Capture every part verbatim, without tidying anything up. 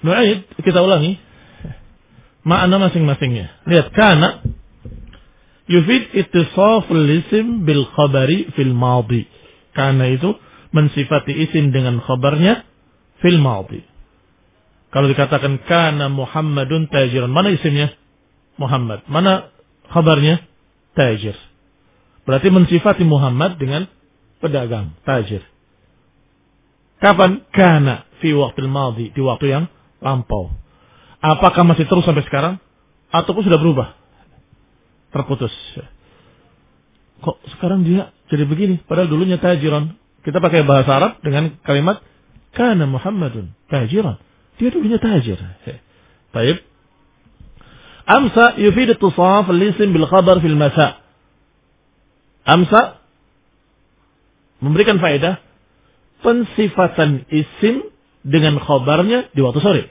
Nu'aid, kita ulangi makna masing-masingnya. Lihat, kana yufid ittisaful isim bil khabari fil madhi. Kana itu mensifati isim dengan khabarnya fil madhi. Kalau dikatakan kana Muhammadun tajiran, mana isimnya? Muhammad. Mana khabarnya? Tajir. Berarti mensifati Muhammad dengan pedagang, tajir. Kapan? Kana fi waqtil madhi, di waktu yang lampau. Apakah masih terus sampai sekarang ataupun sudah berubah? Terputus. Kok sekarang dia jadi begini? Padahal dulunya tajiran. Kita pakai bahasa Arab dengan kalimat kana Muhammadun tajiran. Dia dulunya tajir. Baik. Amsa yufid ittisaf al-ism bil khabar fil masa. Amsa memberikan faedah pensifatan isim dengan khabarnya di waktu sore.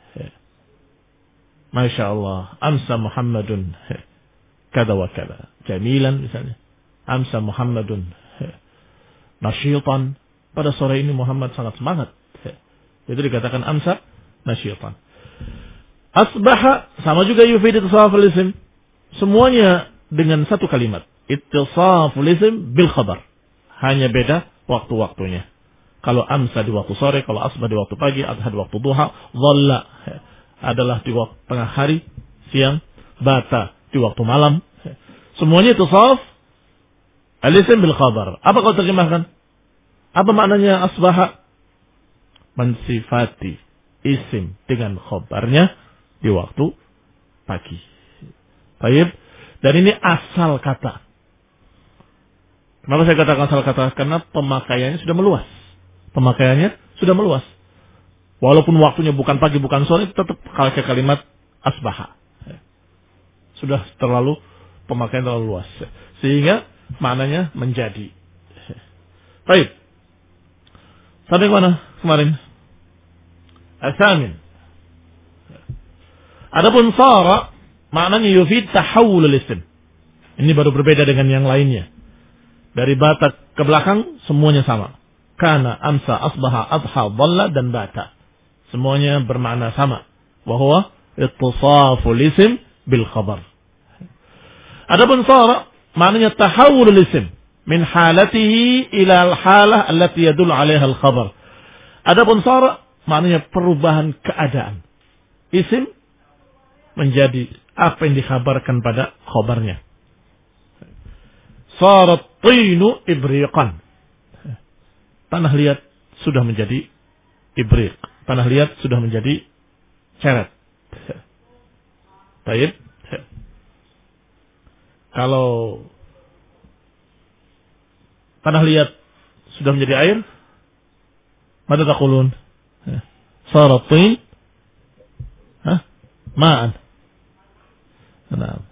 Masya Allah. Amsa Muhammadun kada wa kada. Jamilan misalnya. Amsa Muhammadun nasyitan. Pada sore ini Muhammad sangat semangat. Itu dikatakan amsa nasyitan. Asbaha sama juga yufid ittisaful isim. Semuanya dengan satu kalimat. Ittisaful isim bil khabar. Hanya beda waktu-waktunya. Kalau amsa di waktu sore, kalau asbah di waktu pagi, adha di waktu duha, dhalla adalah di waktu tengah hari, siang, bata di waktu malam. Semuanya ittisaf al-isim bil khabar. Apa kau terjemahkan? Apa maknanya asbaha? Mensifati isim dengan khabarnya di waktu pagi. Baik. Dan ini asal kata. Kenapa saya katakan asal kata? Karena pemakaiannya sudah meluas. Pemakaiannya sudah meluas. Walaupun waktunya bukan pagi, bukan sore, tetap pakai kalimat asbaha. Sudah terlalu, pemakaian terlalu luas. Sehingga maknanya menjadi. Baik. Sampai mana kemarin? Asamin. Adapun sara maknanya yufid tahawul al-ism. Ini baru berbeda dengan yang lainnya. Dari bata ke belakang semuanya sama. Kana, amsa, asbaha, adha, dhalla dan bata. Semuanya bermakna sama. Bahwa ittisaful ism bil khabar. Adapun sara maknanya tahawul al-ism min halatihi ila al-halah allati yadullu 'alaiha al-khabar. Adapun sara maknanya perubahan keadaan. Isim menjadi apa yang dikhabarkan pada khabarnya. Sarat tinu ibriqan. Tanah liat sudah menjadi ibriq. Tanah liat sudah menjadi ceret. Baik. Kalau tanah liat sudah menjadi air, mada taqulun? Sarat tin Hah? Ma'an. Nah,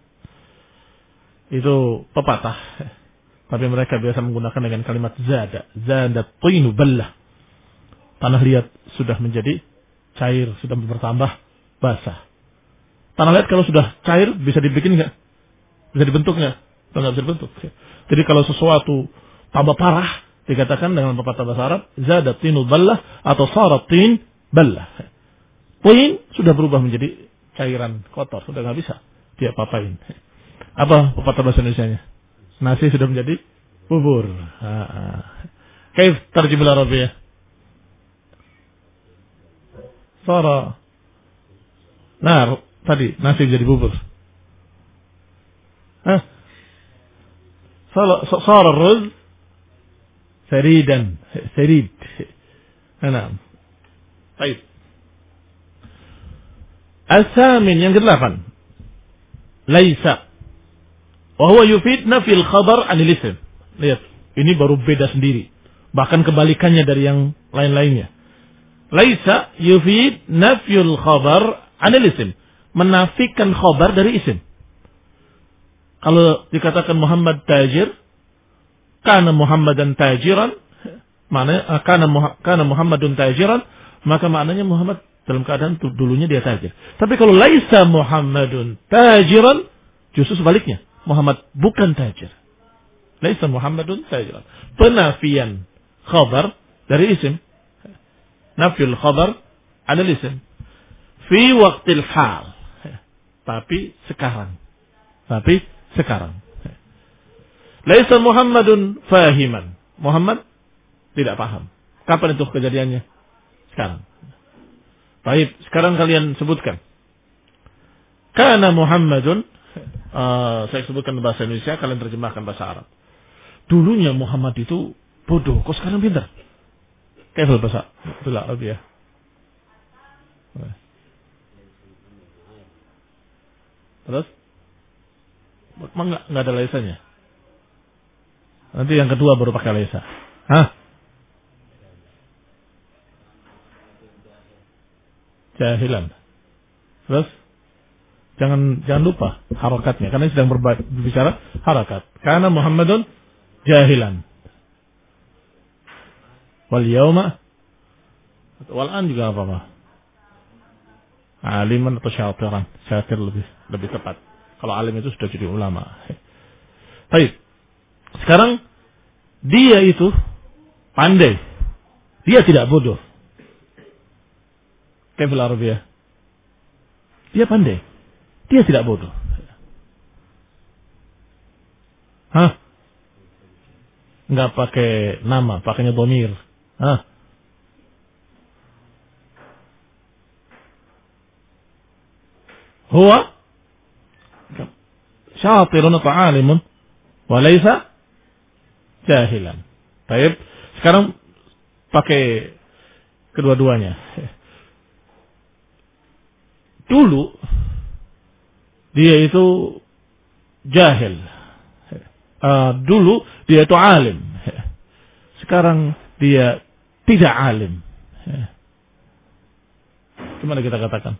itu pepatah. Tapi mereka biasa menggunakan dengan kalimat zada. Zada tinu ballah. Tanah liat sudah menjadi cair, sudah bertambah basah. Tanah liat kalau sudah cair bisa dibikin nggak? Bisa dibentuk nggak? Atau nggak bisa dibentuk? Jadi kalau sesuatu tambah parah dikatakan dengan pepatah bahasa Arab zada tinu ballah atau sarat tin ballah. Tin sudah berubah menjadi cairan kotor, sudah nggak bisa dia papain. Apa pepatah bahasa Indonesianya? Nasi sudah menjadi bubur. Kaif tarjimul Arabiyah? Sara. Nah, tadi nasi menjadi bubur. Hah? Sara sara ruz saridan, sarid. Nah. Baik. Asamin yang kedelapan. Laisa. Wahwa yufid nafil khabar anil ism. Lihat, ini baru beda sendiri. Bahkan kebalikannya dari yang lain-lainnya. Laisa yufid nafil khabar anil ism. Menafikan khabar dari isim. Kalau dikatakan Muhammad tajir, kana Muhammadan tajiran, maknanya kana kana Muhammadun tajiran, maka maknanya Muhammad dalam keadaan dulunya dia tajir. Tapi kalau laisa Muhammadun tajiran, justru sebaliknya. Muhammad bukan tajir. Laisa Muhammadun tajiran. Penafian khabar dari isim. Nafyul khabar anil isim. fi waqtil hal. Tapi sekarang. Tapi sekarang. Laisa Muhammadun fahiman. Muhammad tidak paham. Kapan itu kejadiannya? Sekarang. Baik, sekarang kalian sebutkan. Kana Muhammadun, uh, saya sebutkan bahasa Indonesia, kalian terjemahkan bahasa Arab. Dulunya Muhammad itu bodoh, kok sekarang pintar? Kayak bahasa itulah Arab ya. Terus? Memang nggak nggak ada laisanya. Nanti yang kedua baru pakai laisa. Hah? Jahilan. Terus? Jangan jangan lupa harakatnya karena sedang berbicara harakat. Karena Muhammadun jahilan. Wal yauma wal an juga apa-apa. Aliman atau syatiran. Syatir lebih lebih tepat. Kalau alim itu sudah jadi ulama. Baik. Sekarang dia itu pandai. Dia tidak bodoh. Kaiful Arabiyah. Dia pandai. Dia tidak bodoh. Hah? Enggak pakai nama, pakainya dhamir. Hah? Huwa syatirun atau alimun walaysa jahilan. Baik. Sekarang pakai kedua-duanya. Dulu dia itu jahil. Uh, dulu dia itu alim. Sekarang dia tidak alim. Gimana kita katakan?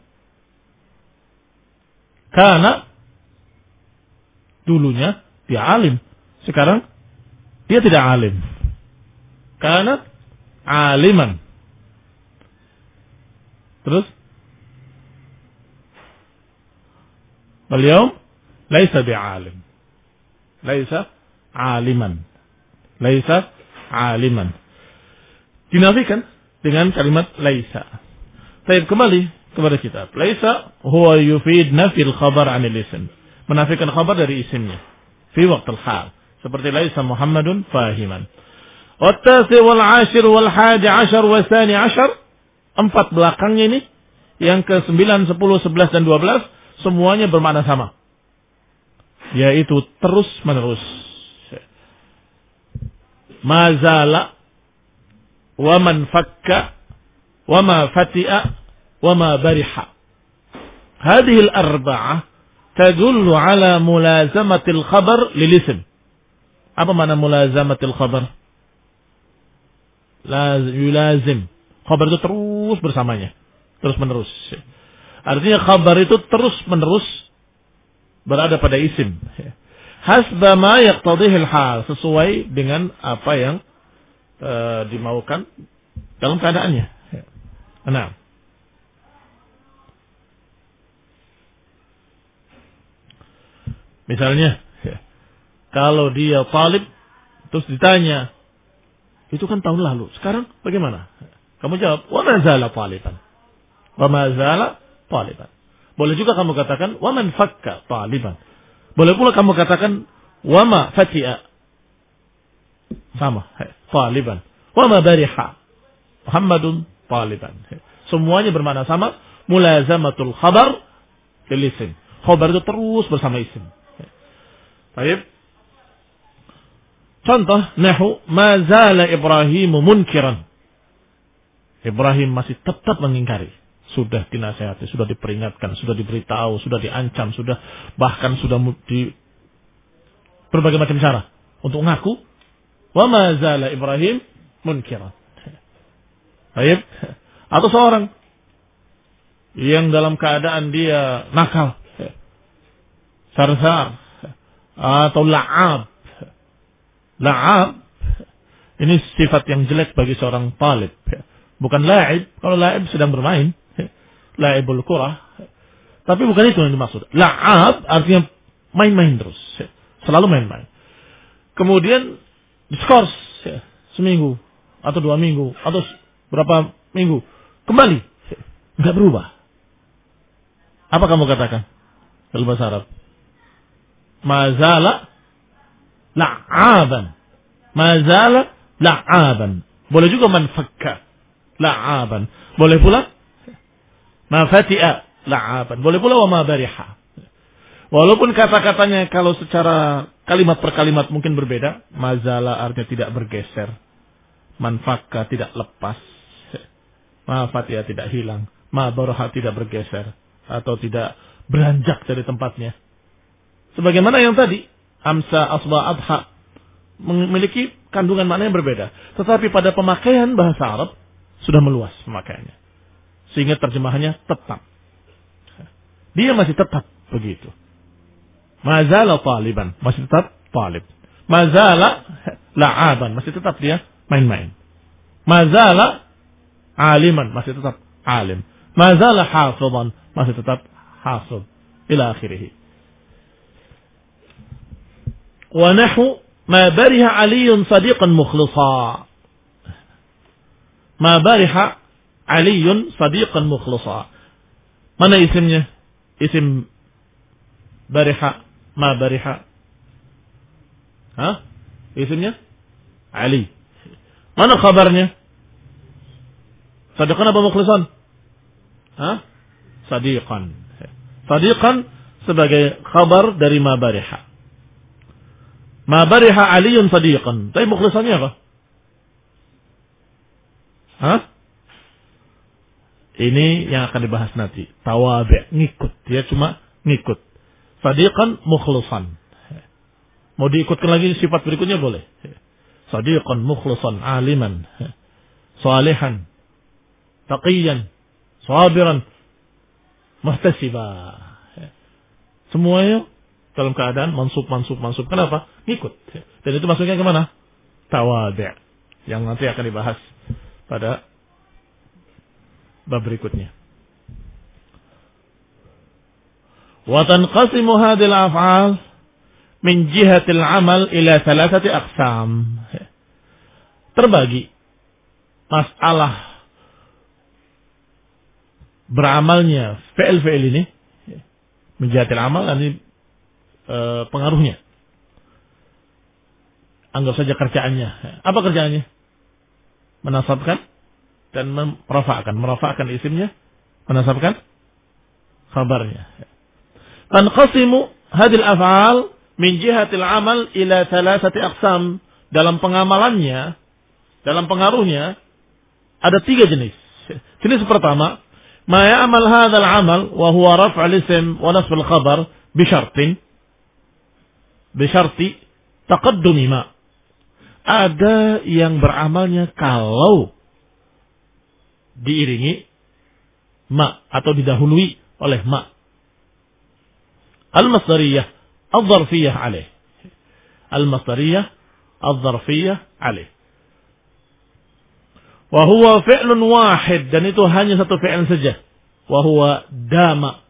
Karena dulunya dia alim. Sekarang dia tidak alim. Karena aliman. Terus? Al-yawm laisa bi'alim. Laisa aliman. Laisa aliman. Dinafikan dengan kalimat laisa. Baik, kembali kepada kitab. Laisa huwa yufid nafil khabar anil isim. Menafikan khabar dari isimnya. Fi waqtil hal. Seperti laisa Muhammadun fahiman. Wat-tasi wal ashir wal hadi ashar wa thani ashar. Empat belakangnya ini. Yang ke sembilan, sepuluh, sebelas dan dua belas. Semuanya bermakna sama. Yaitu terus menerus. Mazala. Wa man fakka. Wa ma fati'a. Wa ma bariha. Hadihil arba'ah. Tadullu ala mulazamatil khabar lil-ism. Apa makna mulazamatil khabar? Yulazim. Khabar itu terus bersamanya. Terus menerus. Artinya khabar itu terus menerus berada pada isim. Hasba ma yaqtadihil hal. Sesuai dengan apa yang e, dimaukan dalam keadaannya. Nah. Misalnya, kalau dia talib, terus ditanya, itu kan tahun lalu. Sekarang bagaimana? Kamu jawab, wa ma zala taliban. Wa ma zala taliban. Boleh juga kamu katakan, wa man fakka taliban. Boleh pula kamu katakan, wa ma fati'a. Sama, taliban. Wa ma bariha. Muhammadun taliban. Semuanya bermakna sama, mulazamatul khabar fil isim. Khabar itu terus bersama isim. Baik. Contoh nahu ma zala Ibrahim munkiran. Ibrahim masih tetap mengingkari. Sudah dinasihati, sudah diperingatkan, sudah diberitahu, sudah diancam, sudah bahkan sudah di berbagai macam cara untuk ngaku wa ma zala Ibrahim munkiran. Baik. Atau seorang yang dalam keadaan dia nakal, sarsar atau la'ab. La'ab ini sifat yang jelek bagi seorang talib. Bukan la'ib. Kalau la'ib sedang bermain, la'ibul qurah. Tapi bukan itu yang dimaksud. La'ab artinya main-main terus. Selalu main-main. Kemudian diskors seminggu atau dua minggu atau berapa minggu kembali, enggak berubah. Apa kamu katakan dalam bahasa Arab? Mazala la'aban. Mazala la'aban. Boleh juga man fakka la'aban. Boleh pula ma fati'a la'aban. Boleh pula wa ma bariha. Walaupun kata-katanya kalau secara kalimat per kalimat mungkin berbeda. Mazala artinya tidak bergeser. Man fakka tidak lepas. Ma fati'a tidak hilang. Ma baraha tidak bergeser. Atau tidak beranjak dari tempatnya. Sebagaimana yang tadi, amsa, asba, adha, memiliki kandungan makna yang berbeda. Tetapi pada pemakaian bahasa Arab, sudah meluas pemakaiannya. Sehingga terjemahannya tetap. Dia masih tetap begitu. Mazala taliban, masih tetap talib. Mazala la'aban, masih tetap dia main-main. Mazala aliman, masih tetap alim. Mazala hafidhan, masih tetap hafidh. Ila akhirih. Wa nahu ma bariha aliyun sadiqan mukhlisa. Ma bariha aliyun sadiqan mukhlisa. Mana isimnya? Isim bariha. Ma bariha. Hah? Isimnya? Ali. Mana khabarnya? Sadiqan apa mukhlisan? Hah? Sadiqan. Sadiqan sebagai khabar dari ma bariha. Ma bariha aliyun sadiqan. Tapi mukhlisannya apa? Hah? Ini yang akan dibahas nanti. Tawabi', ngikut. Dia cuma ngikut. Sadiqan mukhlisan. Mau diikutkan lagi sifat berikutnya boleh. Sadiqan mukhlisan aliman. Salihan. Taqiyan. Sabiran. Muhtasiba. Semuanya dalam keadaan mansub, mansub, mansub. Kenapa? Ngikut. Dan itu masuknya kemana? Tawadhi'. Yang nanti akan dibahas pada bab berikutnya. Wa tanqasimu hadhil af'al min jihatil amal ila thalathati aqsam. Terbagi masalah beramalnya fi'il-fi'il ini min jihatil amal, ini e, pengaruhnya. Anggap saja kerjaannya. Apa kerjaannya? Menasabkan dan merafa'kan. Merafa'kan isimnya, menasabkan khabarnya. Tanqasimu hadil af'al min jihatil amal ila thalathati aqsam. Dalam pengamalannya, dalam pengaruhnya, ada tiga jenis. Jenis pertama, ma ya'mal hadal amal wa huwa raf'al isim wa nasbul khabar bi syartin bi syarti taqaddumi ma. Ada yang beramalnya kalau diiringi ma atau didahului oleh ma. Al-masdariyah al-zarfiyah alaih. Al-masdariyah al-zarfiyah alaih. Wa huwa fi'lun wahid, dan itu hanya satu fi'il saja. Wa huwa dama.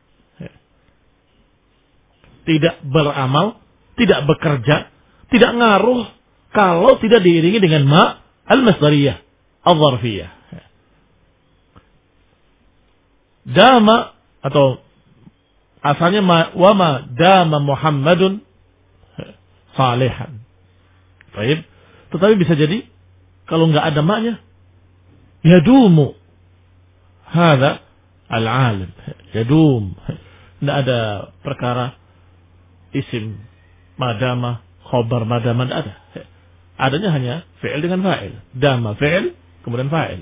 Tidak beramal, tidak bekerja, tidak ngaruh kalau tidak diiringi dengan ma al-masdariyah al-zarfiyah. Dama atau asalnya ma, wa ma dama Muhammadun salihan. Baik. Tetapi bisa jadi kalau enggak ada maknya, yadumu hadza al-alim. Yadum. Tidak ada perkara isim madama, khobar madama, tidak ada. Adanya hanya fi'il dengan fa'il. Dama fi'il, kemudian fa'il.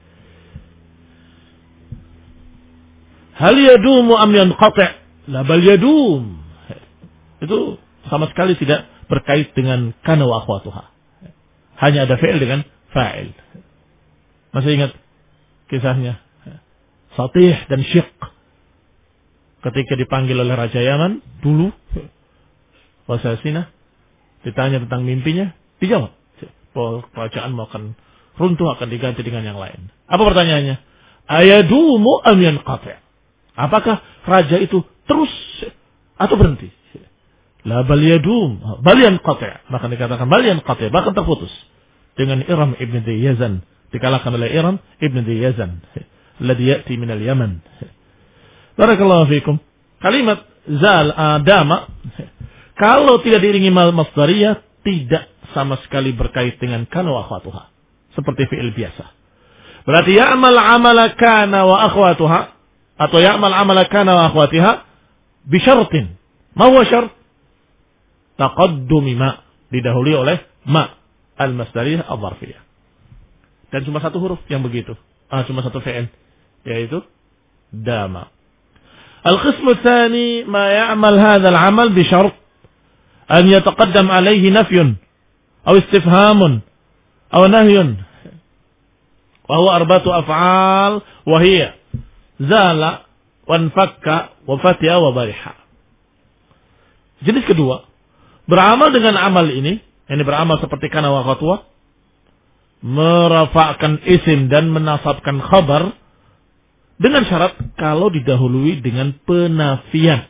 Hal yadumu am yanqati'? La bal yadum. Itu sama sekali tidak berkait dengan kana wa akhwatuha. Hanya ada fi'il dengan fa'il. Masih ingat kisahnya Satih dan Syiq ketika dipanggil oleh Raja Yaman dulu, Wasasinah, ditanya tentang mimpinya, dijawab kerajaan mau akan runtuh, akan diganti dengan yang lain. Apa pertanyaannya? Ayadumu am yanqati'? Apakah raja itu terus atau berhenti? La bal yadum, bal yanqati'. Maka dikatakan bal yanqati', bahkan terputus. Dengan Iram ibn Yazan, dikalahkan oleh Iram ibn Yazan, alladhi ya'ti min al-Yaman. Barakallahu fikum. Kalimat zal adama kalau tidak diiringi masdariyah tidak sama sekali berkait dengan kana wa akhwatuha. Seperti fi'il biasa. Berarti ya'mal amala kana wa akhwatuha atau ya'mal amala kana wa akhwatiha bi syartin. Ma huwa syart? Taqaddumi ma, didahului oleh ma al-masdariyah al-dharfiyah. Dan cuma satu huruf yang begitu. Ah, cuma satu fi'il yaitu dama. القسم الثاني ما يعمل هذا العمل بشرط أن يتقدم عليه نفي أو استفهام أو نهي وهو أربعة أفعال وهي زال وانفك وفتح وبرح. Jenis kedua, beramal dengan amal ini, ini beramal seperti kana wa khatwa, merafa'kan isim dan menasabkan khabar dengan syarat kalau didahului dengan penafian.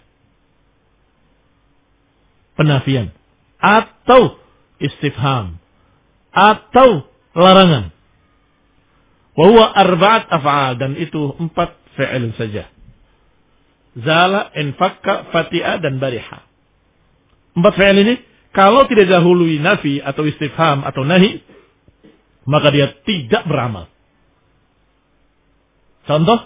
Penafian. Atau istifham. Atau larangan. Wahuwa arba'at af'al. Dan itu empat fi'il saja. Zala, infakka, fati'a, dan bariha. Empat fi'il ini, kalau tidak dahului nafi atau istifham atau nahi, maka dia tidak beramal. Contoh,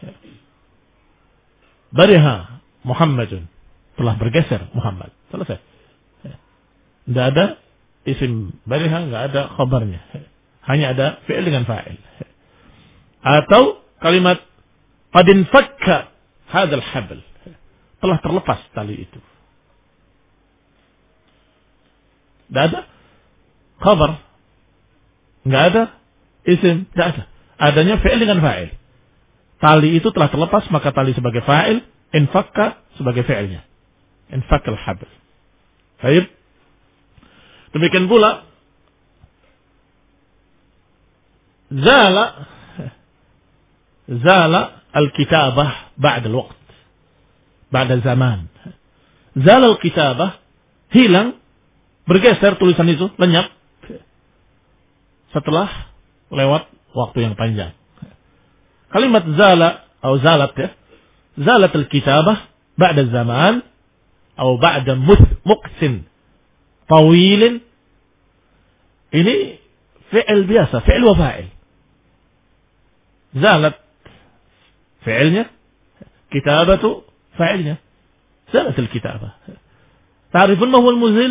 bariha Muhammadun, telah bergeser Muhammad. Selesai. Tidak ada isim bariha, tidak ada khabarnya. Hanya ada fi'il dengan fa'il. Atau kalimat qadin fakka hadzal habl, telah terlepas tali itu. Tidak ada khabar, tidak ada isim, tidak ada. Adanya fi'il dengan fa'il. Tali itu telah terlepas, maka tali sebagai fa'il, infakka sebagai fi'ilnya. Infakkal habl. Baik. Demikian pula zala zala al-kitabah ba'da al-waqt. Ba'da zaman. Zala al-kitabah, hilang, bergeser tulisan itu, lenyap setelah lewat waktu yang panjang. Kalimat zala atau zalat ya. Zalat al-kitabah ba'da zaman atau ba'da muqsin tawilin. Ini fi'il biasa, fi'il wa fa'il. Zalat fi'ilnya, kitabatu fa'ilnya. Zalat al-kitabah. Ta'rifun ma huwa al-muzil?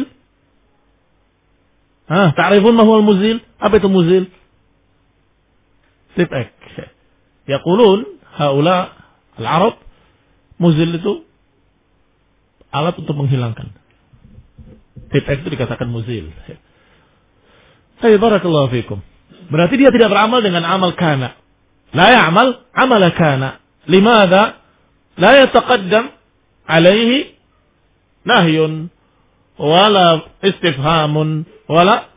Ha, ta'rifun ma huwa al-muzil? Apa itu muzil? Tib'ak. Yaqulun haula al-Arab, muzil itu alat untuk menghilangkan. Tib'ak itu dikatakan muzil. Hai barakallahu fikum. Berarti dia tidak beramal dengan amal kana. La ya'mal amala kana. Limadha? La yataqaddam alaihi nahyun wala istifhamun wala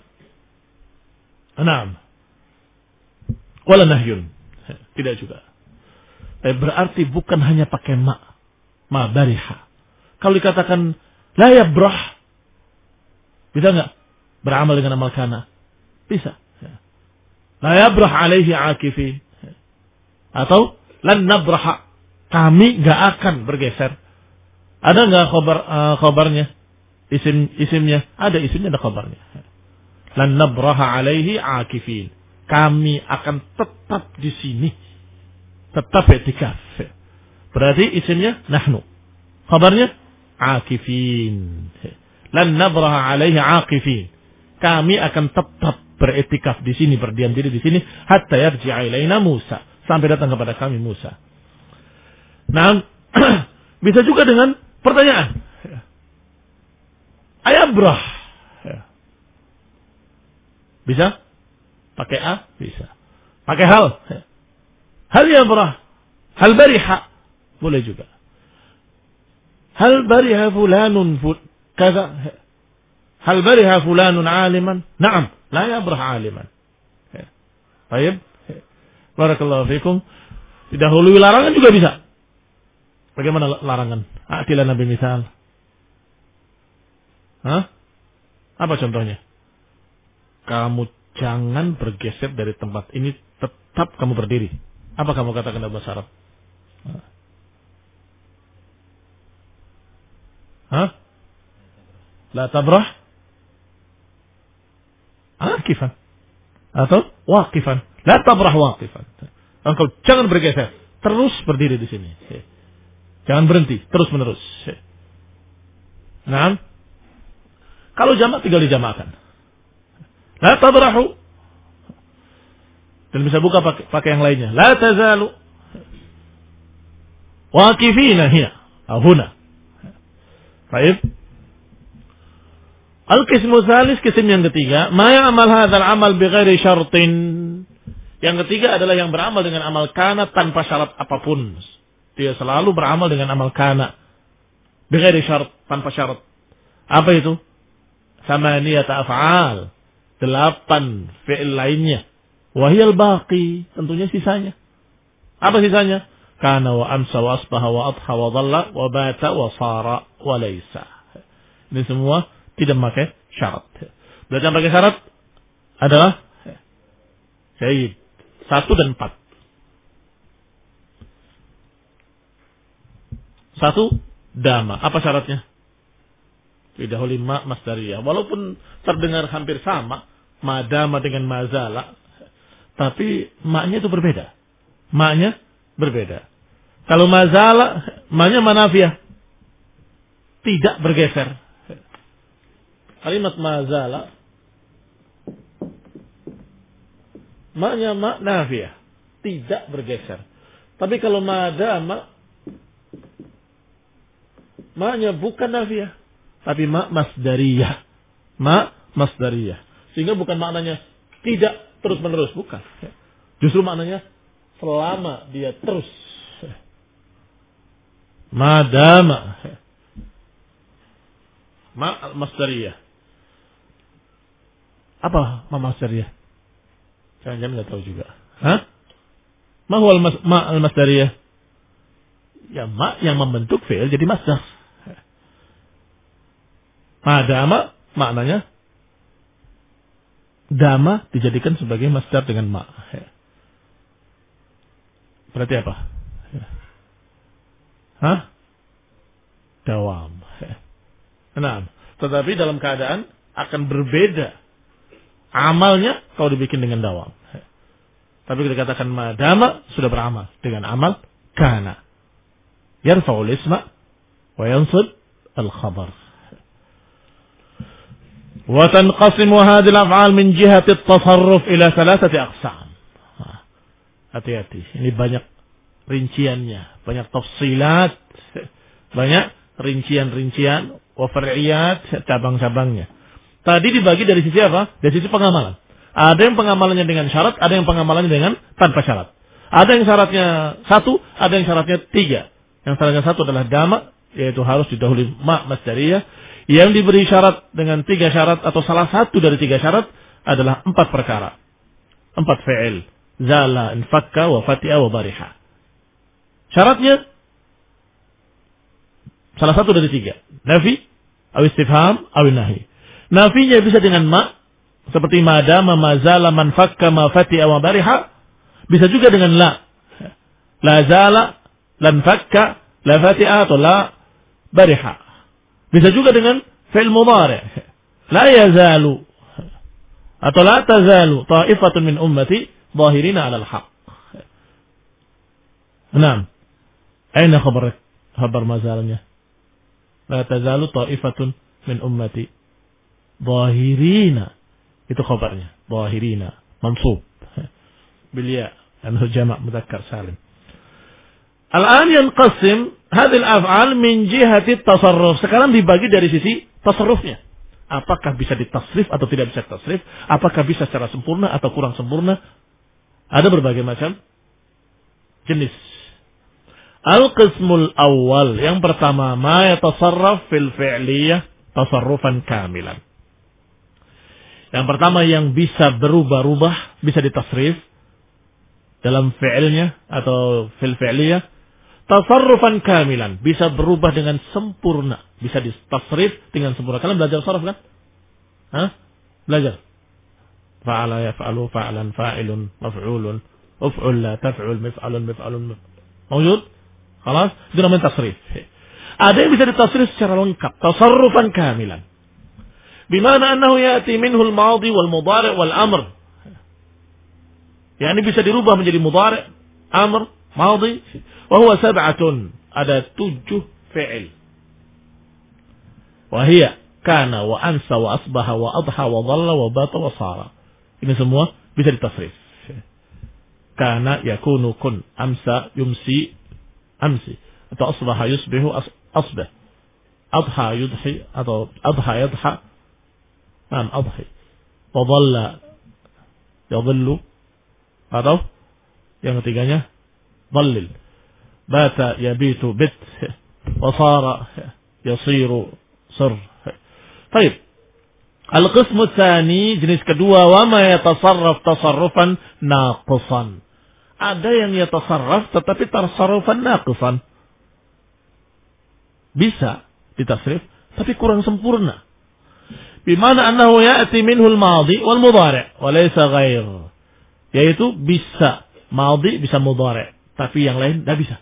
na'am wala nahyun. Tidak juga. Berarti bukan hanya pakai ma. Ma bariha. Kalau dikatakan la yabrah, bisa enggak beramal dengan amal kana? Bisa. La yabrah alaihi akifin. Atau lan nabraha, kami enggak akan bergeser. Ada enggak khabar uh, khabarnya? Isim isimnya, ada isimnya, ada khabarnya. Lan nabraha alaihi akifin. Kami akan tetap di sini. Tetap i'tikaf. Berarti isimnya nahnu. Khabarnya akifin. Lan nabraha alaihi akifin. Kami akan tetap beriktikaf di sini, berdiam diri di sini hatta yarji'a ilaina Musa, sampai datang kepada kami Musa. Nah, bisa juga dengan pertanyaan. Ayabrah. Bisa? Pakai a? Bisa. Pakai hal? Hal yabrah. Hal bariha? Boleh juga. Hal bariha fulanun ful kaza. Hal bariha fulanun aliman? Naam, la yabrah aliman. Baik. Barakallahu fikum. Didahului larangan juga bisa. Bagaimana larangan? Atilah Nabi misal. Hah? Apa contohnya? Kamu jangan bergeser dari tempat ini, tetap kamu berdiri. Apa kamu katakan dalam bahasa Arab? Hah? La tabrah akifan atau waqifan. La tabrah waqifan. Engkau jangan bergeser, terus berdiri di sini. Jangan berhenti, terus menerus. Nah, kalau jamak tinggal dijamakan. La tabrahu. Dan bisa buka pakai, pakai yang lainnya. La tazalu waqifina hiya atau huna. Baik. Al-qismu tsalis, kisim yang ketiga, ma ya'mal hadzal amal bighairi syartin. Yang ketiga adalah yang beramal dengan amal kana tanpa syarat apapun. Dia selalu beramal dengan amal kana bighairi syarat, tanpa syarat. Apa itu? Samaniyata af'al. Delapan fi'il lainnya. Wahiyal baqi, tentunya sisanya. Apa sisanya? Kana wa amsa wa asbaha wa adha wa dhalla wa bata wa sara wa laysa. Ini semua tidak memakai syarat. Berarti yang pakai syarat adalah syahid. Satu dan empat. Satu, dama. Apa syaratnya? Didahului ma masdariyah. Walaupun terdengar hampir sama, madama dengan mazala, tapi maknya itu berbeda. Maknya berbeda. Kalau mazala, maknya manafiyah. Tidak bergeser. Kalimat mazala maknya ma nafiyah, tidak bergeser. Tapi kalau madama maknya bukan nafiyah, tapi ma masdariyah. Ma masdariyah. Sehingga bukan maknanya tidak terus-menerus, bukan. Justru maknanya selama dia terus. Madama ma masdariyah. Apa ma masdariyah? Jangan-jangan nggak tahu juga. Hah? Ma huwa al-mas ma al-masdariyah? Ya ma yang membentuk fi'il jadi masdar. Madama maknanya dama dijadikan sebagai masdar dengan ma. Berarti apa? Hah? Dawam. Nah, tetapi dalam keadaan akan berbeda amalnya kalau dibikin dengan dawam. Tapi kita katakan madama sudah beramal dengan amal kana. Yarfa'ul isma wa yansub al-khabar. Wa tanqasimu hadhihi al-af'al min jihati at-tasarruf ila thalathati aqsam. Hati-hati, ini banyak rinciannya, banyak tafsilat, banyak rincian-rincian, wa far'iyat, cabang-cabangnya. Tadi dibagi dari sisi apa? Dari sisi pengamalan. Ada yang pengamalannya dengan syarat, ada yang pengamalannya dengan tanpa syarat. Ada yang syaratnya satu, ada yang syaratnya tiga. Yang syaratnya satu adalah dama, yaitu harus didahului ma masdariyah. Yang diberi syarat dengan tiga syarat atau salah satu dari tiga syarat adalah empat perkara. Empat fi'il. Zala, infakka, wa fati'a, wa bariha. Syaratnya salah satu dari tiga. Nafi, aw istifham, aw nahi. Nafinya bisa dengan ma, seperti madama, mazala, man fakka, ma fati'a, wa bariha. Bisa juga dengan la. La zala, lan fakka, la fati'a, atau la bariha. Bisa juga dengan fi'il mudhari'. La yazalu atau la tazalu ta'ifatun min ummati zahirina 'alal haqq. Naam. Aina khabar khabar mazalnya? La tazalu ta'ifatun min ummati zahirina. Itu khabarnya. Zahirina mansub bil ya, anhu jama' mudzakkar salim. Al-an yanqasim hadhil af'al min jihati tasarruf. Sekarang dibagi dari sisi tasarrufnya. Apakah bisa ditasrif atau tidak bisa ditasrif? Apakah bisa secara sempurna atau kurang sempurna? Ada berbagai macam jenis. Al-qismul awal. Yang pertama, ma yatasarraf fil fi'liyah tasarrufan kamilan. Yang pertama yang bisa berubah-ubah, bisa ditasrif dalam fi'ilnya atau fil fi'liyah. Tasarrufan kamilan, bisa berubah dengan sempurna, bisa ditasrif dengan sempurna. Kalian belajar sarf kan? Hah? Belajar. Fa'ala yaf'alu, fa'alan, fa'ilun, maf'ulun, uf'ul la taf'ul, mif'alun, mif'alun. Mawjud? Khalas, itu namanya tasrif. Ada yang bisa ditasrif secara lengkap, tasarrufan kamilan. Bimana annahu ya'ti minhu al-madhi wal mudhari' wal amr. Yani bisa dirubah menjadi mudhari', amr, madhi, wa huwa sab'atun. Ada tujuh fi'il. Wa hiya kana wa ansa wa asbaha wa adha wa dhalla wa bata wa sara. Ini semua bisa ditasrif. Kana yakunu kun, amsa yumsi amsi, atau asbaha yusbihu as, asbah, adha yudhi atau adha yadha, nam adhi, wa dhalla yadhillu, atau yang ketiganya dhallil, bata yabitu bit, wa sara yasiru sir. Baik. Al-qismu tsani, jenis kedua, wa ma yatasarraf tasarrufan naqisan. Ada yang yatasarraf tetapi tasarrufan naqisan. Bisa ditasrif tapi kurang sempurna. Bimana annahu ya'ti minhu al-madhi wal mudhari' wa laysa ghair. Yaitu bisa madhi, bisa mudhari', tapi yang lain tidak bisa.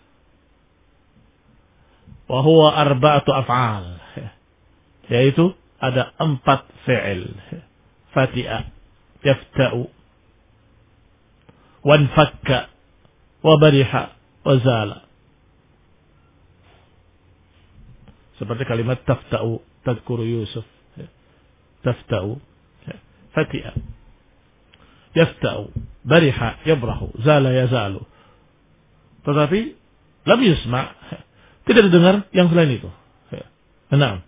Wa huwa arba'atu af'al. Yaitu ada empat fi'il. Fati'a, yafta'u, wanfakka, wabariha, wazala. Seperti kalimat tafta'u, tadkuru Yusuf. Tafta'u, fati'a, yafta'u, bariha, yabrahu, zala, yazalu. Tetapi, lam yusma', tidak didengar yang selain itu. Enam.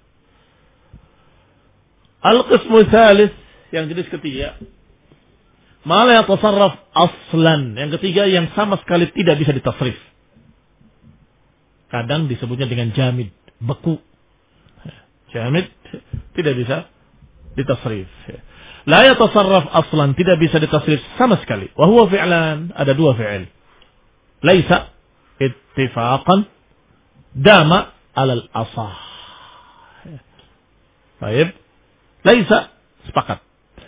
Al-qismu tsalits, yang jenis ketiga, ma la yatasarraf aslan. Yang ketiga yang sama sekali tidak bisa ditasrif. Kadang disebutnya dengan jamid, beku. Jamid tidak bisa ditasrif. La yatasarraf aslan, tidak bisa ditasrif sama sekali. Wa huwa fi'lan, ada dua fi'il. Laisa ittifaqan, dama alal asah. Baik. Laisa, sepakat.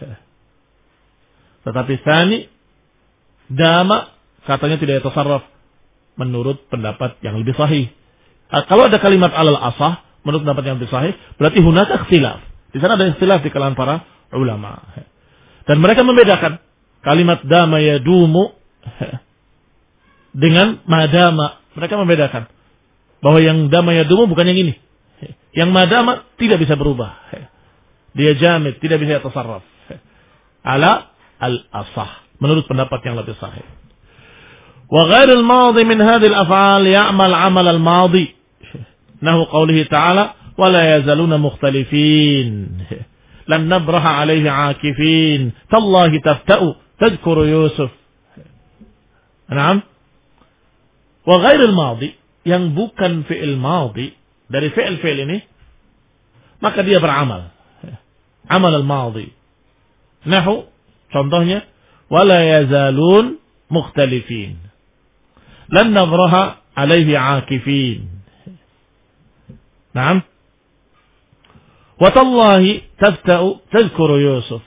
Tetapi tsani, dama, katanya tidak yatasarraf menurut pendapat yang lebih sahih. Nah, kalau ada kalimat alal asah menurut pendapat yang lebih sahih, berarti hunaka ikhtilaf. Di sana ada ikhtilaf di kalangan para ulama. Dan mereka membedakan kalimat dama yadumu dengan madama. Mereka membedakan bahwa yang dama yadumu bukan yang ini. Yang madama tidak bisa berubah. Dia jamid, tidak bisa yatasarraf. Ala al-asah, menurut pendapat yang lebih sahih. Wa ghairul madhi min hadhil af'al ya'mal 'amal al-madhi. Nahu qawlihi ta'ala, wa la yazaluna mukhtalifin. Lan nabraha 'alayhi 'akifin. Tallahi tafta'u tadhkuru Yusuf. Naam. Wa ghairul madhi, yang bukan fi'il madhi dari fi'il-fi'il ini, maka dia beramal. Amal al-madhi. Nahu, contohnya, wala yazalun mukhtalifin. Lan nabraha alaihi akifin. Naam. Watallahi tafta'u tadhkuru Yusuf.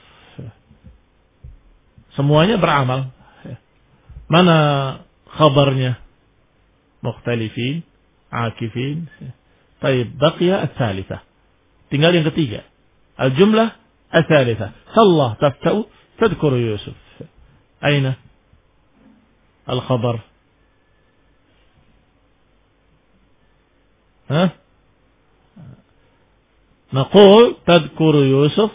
Semuanya beramal. Mana khabarnya? Mukhtalifin, akifin. Taib, baqiya al-thalithah. Tinggal yang ketiga. Al-jumlah al-thalithah. Sallah tafta'u tadhkuru Yusuf. Aina al-khabar? Ha? نقول تذكر يوسف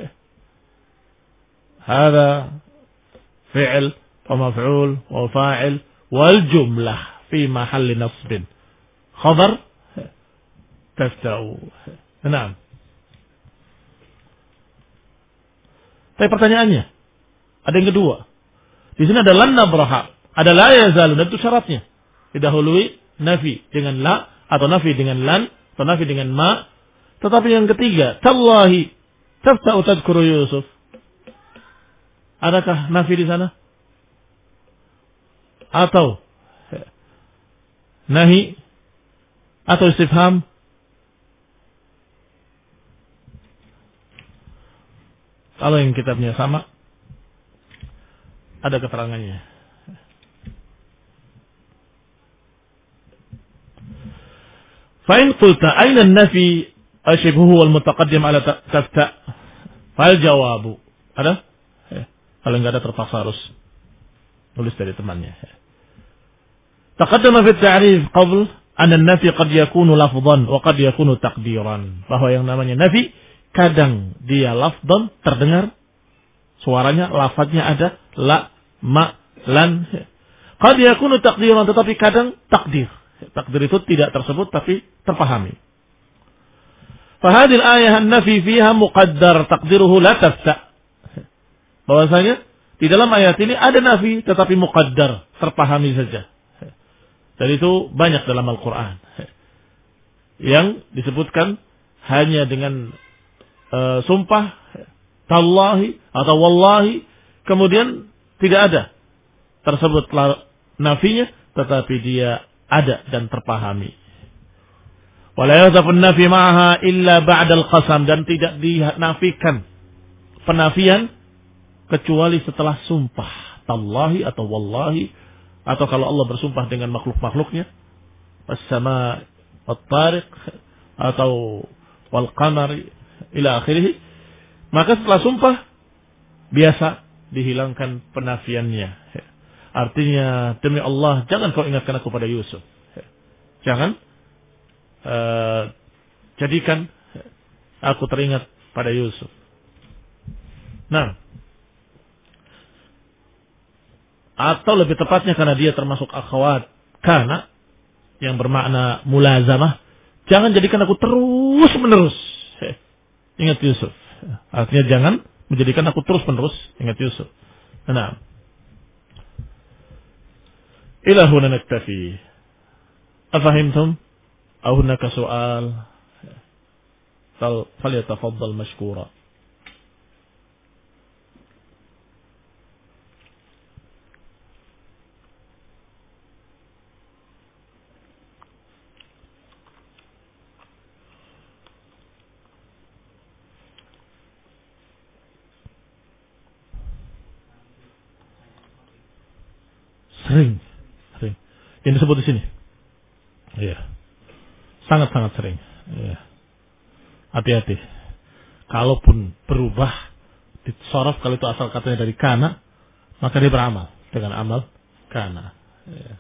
هذا فعل ومفعول وفاعل والجملة في محل نصب خبر تفتأ. نعم. Tapi pertanyaannya, ada yang kedua. Di sini ada lan nabraha, ada la yazalun, dan itu syaratnya. Didahului nafi dengan la, atau nafi dengan lan, atau nafi dengan ma. Tetapi yang ketiga, tallahi tafta'u tadhkuru Yusuf. Adakah nafi di sana? Atau nahi? Atau istifham? Kalau yang kitabnya sama, ada keterangannya. Fa in qulta aina an-nafi ashibhu wal mutaqaddim ala tafta. Fal jawabu. Ada? Eh, kalau enggak ada terpaksa harus tulis dari temannya. Taqaddama fi at-ta'rif qabl anna an-nafi qad yakunu lafdhan wa qad yakunu taqdiran. Bahwa yang namanya nafi kadang dia lafdhan terdengar suaranya, lafadznya ada, la, ma, lan. Qad yakunu taqdiran, tetapi kadang takdir. Takdir itu tidak tersebut tapi terpahami. Fahadil ayah an-nafi fiha muqaddar taqdiruhu la tafta. Bahwasanya di dalam ayat ini ada nafi tetapi muqaddar, terpahami saja. Dan itu banyak dalam Al-Qur'an. Yang disebutkan hanya dengan uh, sumpah, tallahi atau wallahi, kemudian tidak ada tersebut nafinya tetapi dia ada dan terpahami. Wala yadhafun nafi ma'aha illa ba'dal qasam, dan tidak dinafikan penafian kecuali setelah sumpah, tallahi atau wallahi, atau kalau Allah bersumpah dengan makhluk-makhluknya, as-sama wat-tariq atau wal qamari ila akhirih, maka setelah sumpah biasa dihilangkan penafiannya. Artinya, demi Allah jangan kau ingatkan aku pada Yusuf. Jangan Uh, jadikan aku teringat pada Yusuf. Nah, atau lebih tepatnya karena dia termasuk akhwat kana yang bermakna mulazamah, jangan jadikan aku terus menerus ingat Yusuf. Artinya jangan menjadikan aku terus menerus ingat Yusuf. Nah, ila huna naktafi. Afahimtum? أو هناك سؤال؟ فليتفضل مشكورا. Sering, sering. Yang disebut di sini. Iya. Sangat-sangat sering. Ya. Hati-hati. Kalaupun berubah, disorof, kalau itu asal katanya dari kana, maka dia beramal dengan amal kana. Ya.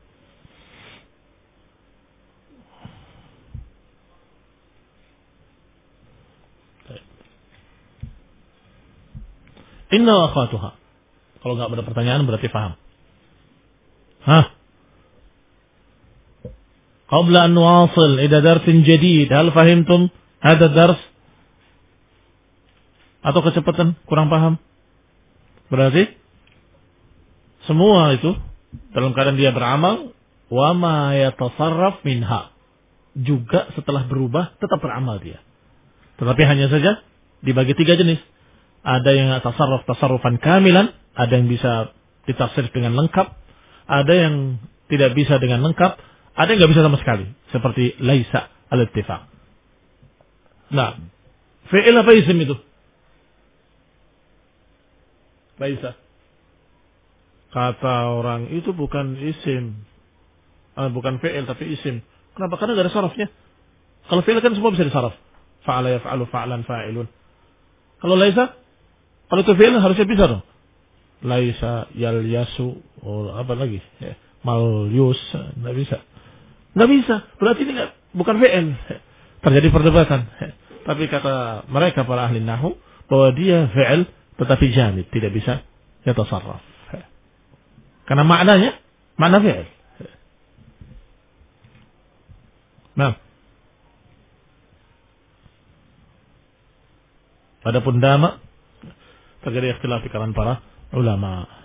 Inna wa akhwatuha. Kalau nggak ada pertanyaan berarti paham. Hah? قبل أن نواصل إلى درس جديد هل فهمتم هذا الدرس؟ Atau kecepatan kurang paham? Berarti semua itu dalam keadaan dia beramal, wa ma yatasarraf minha, juga setelah berubah tetap beramal dia. Tetapi hanya saja dibagi tiga jenis. Ada yang tasarruf tasarrufan kamilan, ada yang bisa ditafsir dengan lengkap, ada yang tidak bisa dengan lengkap, ada yang nggak bisa sama sekali, seperti laisa al-ittifaq. Nah, fi'il apa isim itu? Laisa. Kata orang itu bukan isim, ah, bukan fi'il tapi isim. Kenapa? Karena nggak ada sarafnya. Kalau fi'il kan semua bisa disaraf. Fa'ala yaf'alu fa'lan fa'ilun. Kalau laisa, kalau itu fi'il harusnya bisa dong. Laisa yalyasu, oh, apa lagi? Ya, malyus, nggak bisa. Nggak bisa, berarti ini nggak, bukan fi'il. Terjadi perdebatan. Tapi kata mereka para ahli nahwu bahwa dia fi'il tetapi jamid, tidak bisa yatasarraf. Karena maknanya makna fi'il. Nah, adapun dama terjadi ikhtilaf di kalangan para ulama.